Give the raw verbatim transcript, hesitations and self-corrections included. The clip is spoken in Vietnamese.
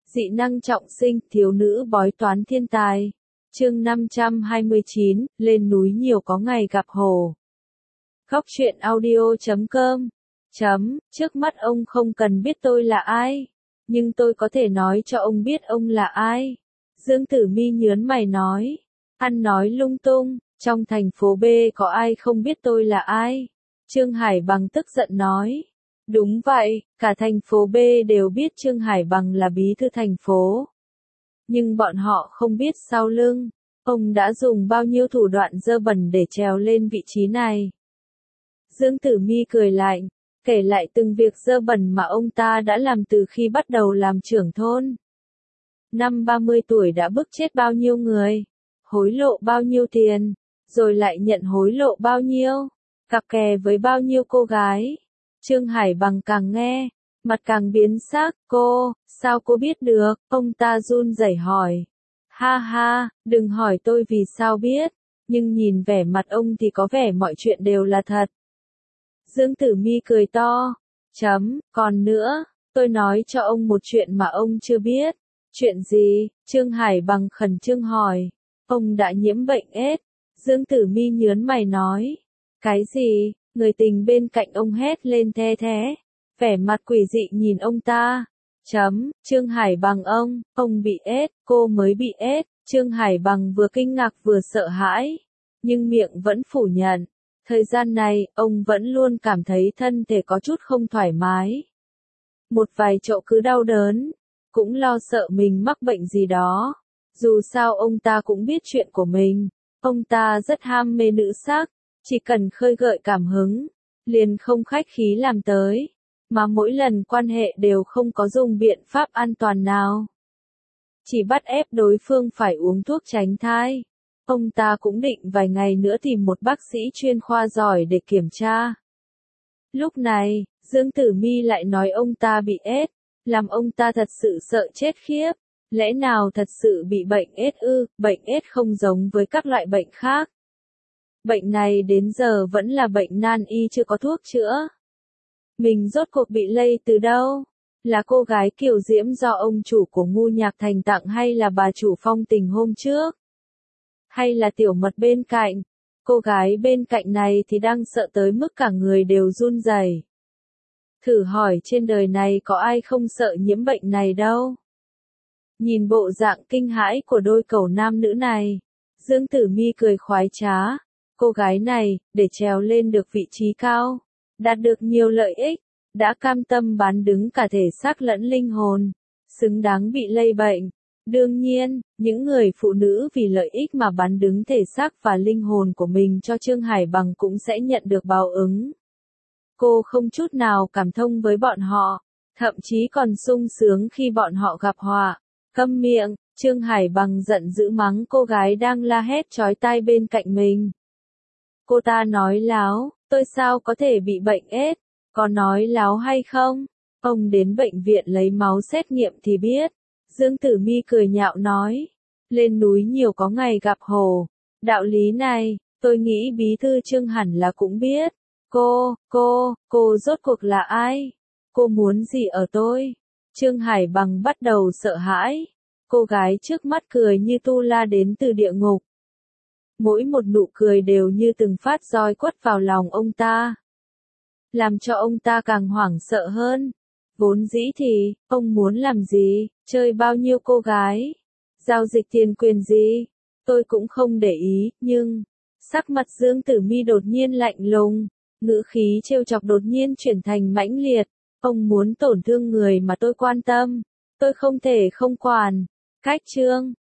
Dị năng trọng sinh, thiếu nữ bói toán thiên tài. Chương năm trăm hai mươi chín, lên núi nhiều có ngày gặp hồ. Góc truyện audio chấm com. Chấm, trước mắt ông không cần biết tôi là ai, nhưng tôi có thể nói cho ông biết ông là ai. Dương Tử Mi nhớn mày nói, ăn nói lung tung, trong thành phố B có ai không biết tôi là ai? Trương Hải Bằng tức giận nói. Đúng vậy, cả thành phố B đều biết Trương Hải Bằng là bí thư thành phố. Nhưng bọn họ không biết sau lưng, ông đã dùng bao nhiêu thủ đoạn dơ bẩn để trèo lên vị trí này. Dương Tử Mi cười lạnh, kể lại từng việc dơ bẩn mà ông ta đã làm từ khi bắt đầu làm trưởng thôn. Năm ba mươi tuổi đã bức chết bao nhiêu người, hối lộ bao nhiêu tiền, rồi lại nhận hối lộ bao nhiêu, cặp kè với bao nhiêu cô gái. Trương Hải Bằng càng nghe, mặt càng biến sắc. Cô, sao cô biết được? Ông ta run rẩy hỏi. Ha ha, đừng hỏi tôi vì sao biết, nhưng nhìn vẻ mặt ông thì có vẻ mọi chuyện đều là thật. Dương Tử Mi cười to. Chấm, còn nữa, tôi nói cho ông một chuyện mà ông chưa biết. Chuyện gì? Trương Hải Bằng khẩn trương hỏi. Ông đã nhiễm bệnh ết. Dương Tử Mi nhớn mày nói. Cái gì? Người tình bên cạnh ông hét lên the thế. Vẻ mặt quỷ dị nhìn ông ta. Chấm, Trương Hải Bằng ông, ông bị ết, cô mới bị ết. Trương Hải Bằng vừa kinh ngạc vừa sợ hãi, nhưng miệng vẫn phủ nhận. Thời gian này, ông vẫn luôn cảm thấy thân thể có chút không thoải mái. Một vài chỗ cứ đau đớn, cũng lo sợ mình mắc bệnh gì đó. Dù sao ông ta cũng biết chuyện của mình, ông ta rất ham mê nữ sắc, chỉ cần khơi gợi cảm hứng, liền không khách khí làm tới, mà mỗi lần quan hệ đều không có dùng biện pháp an toàn nào. Chỉ bắt ép đối phương phải uống thuốc tránh thai. Ông ta cũng định vài ngày nữa tìm một bác sĩ chuyên khoa giỏi để kiểm tra. Lúc này, Dương Tử Mi lại nói ông ta bị ết, làm ông ta thật sự sợ chết khiếp. Lẽ nào thật sự bị bệnh ết ư? Bệnh ết không giống với các loại bệnh khác. Bệnh này đến giờ vẫn là bệnh nan y chưa có thuốc chữa. Mình rốt cuộc bị lây từ đâu? Là cô gái Kiều Diễm do ông chủ của Ngu Nhạc Thành tặng hay là bà chủ Phong Tình hôm trước? Hay là Tiểu Mật bên cạnh? Cô gái bên cạnh này thì đang sợ tới mức cả người đều run rẩy. Thử hỏi trên đời này có ai không sợ nhiễm bệnh này đâu? Nhìn bộ dạng kinh hãi của đôi cẩu nam nữ này, Dương Tử Mi cười khoái trá. Cô gái này, để trèo lên được vị trí cao, đạt được nhiều lợi ích, đã cam tâm bán đứng cả thể xác lẫn linh hồn, xứng đáng bị lây bệnh. Đương nhiên, những người phụ nữ vì lợi ích mà bán đứng thể xác và linh hồn của mình cho Trương Hải Bằng cũng sẽ nhận được báo ứng. Cô không chút nào cảm thông với bọn họ, thậm chí còn sung sướng khi bọn họ gặp họa. Câm miệng, Trương Hải Bằng giận dữ mắng cô gái đang la hét chói tai bên cạnh mình. Cô ta nói láo, tôi sao có thể bị bệnh ết, có nói láo hay không? Ông đến bệnh viện lấy máu xét nghiệm thì biết. Dương Tử Mi cười nhạo nói, lên núi nhiều có ngày gặp hồ. Đạo lý này, tôi nghĩ bí thư Trương hẳn là cũng biết. Cô, cô, cô rốt cuộc là ai? Cô muốn gì ở tôi? Trương Hải Bằng bắt đầu sợ hãi. Cô gái trước mắt cười như tu la đến từ địa ngục. Mỗi một nụ cười đều như từng phát roi quất vào lòng ông ta, làm cho ông ta càng hoảng sợ hơn. Vốn dĩ thì, ông muốn làm gì, chơi bao nhiêu cô gái, giao dịch tiền quyền gì, tôi cũng không để ý, nhưng, sắc mặt Dương Tử Mi đột nhiên lạnh lùng, ngữ khí trêu chọc đột nhiên chuyển thành mãnh liệt. Ông muốn tổn thương người mà tôi quan tâm, tôi không thể không quản. Cách Trương,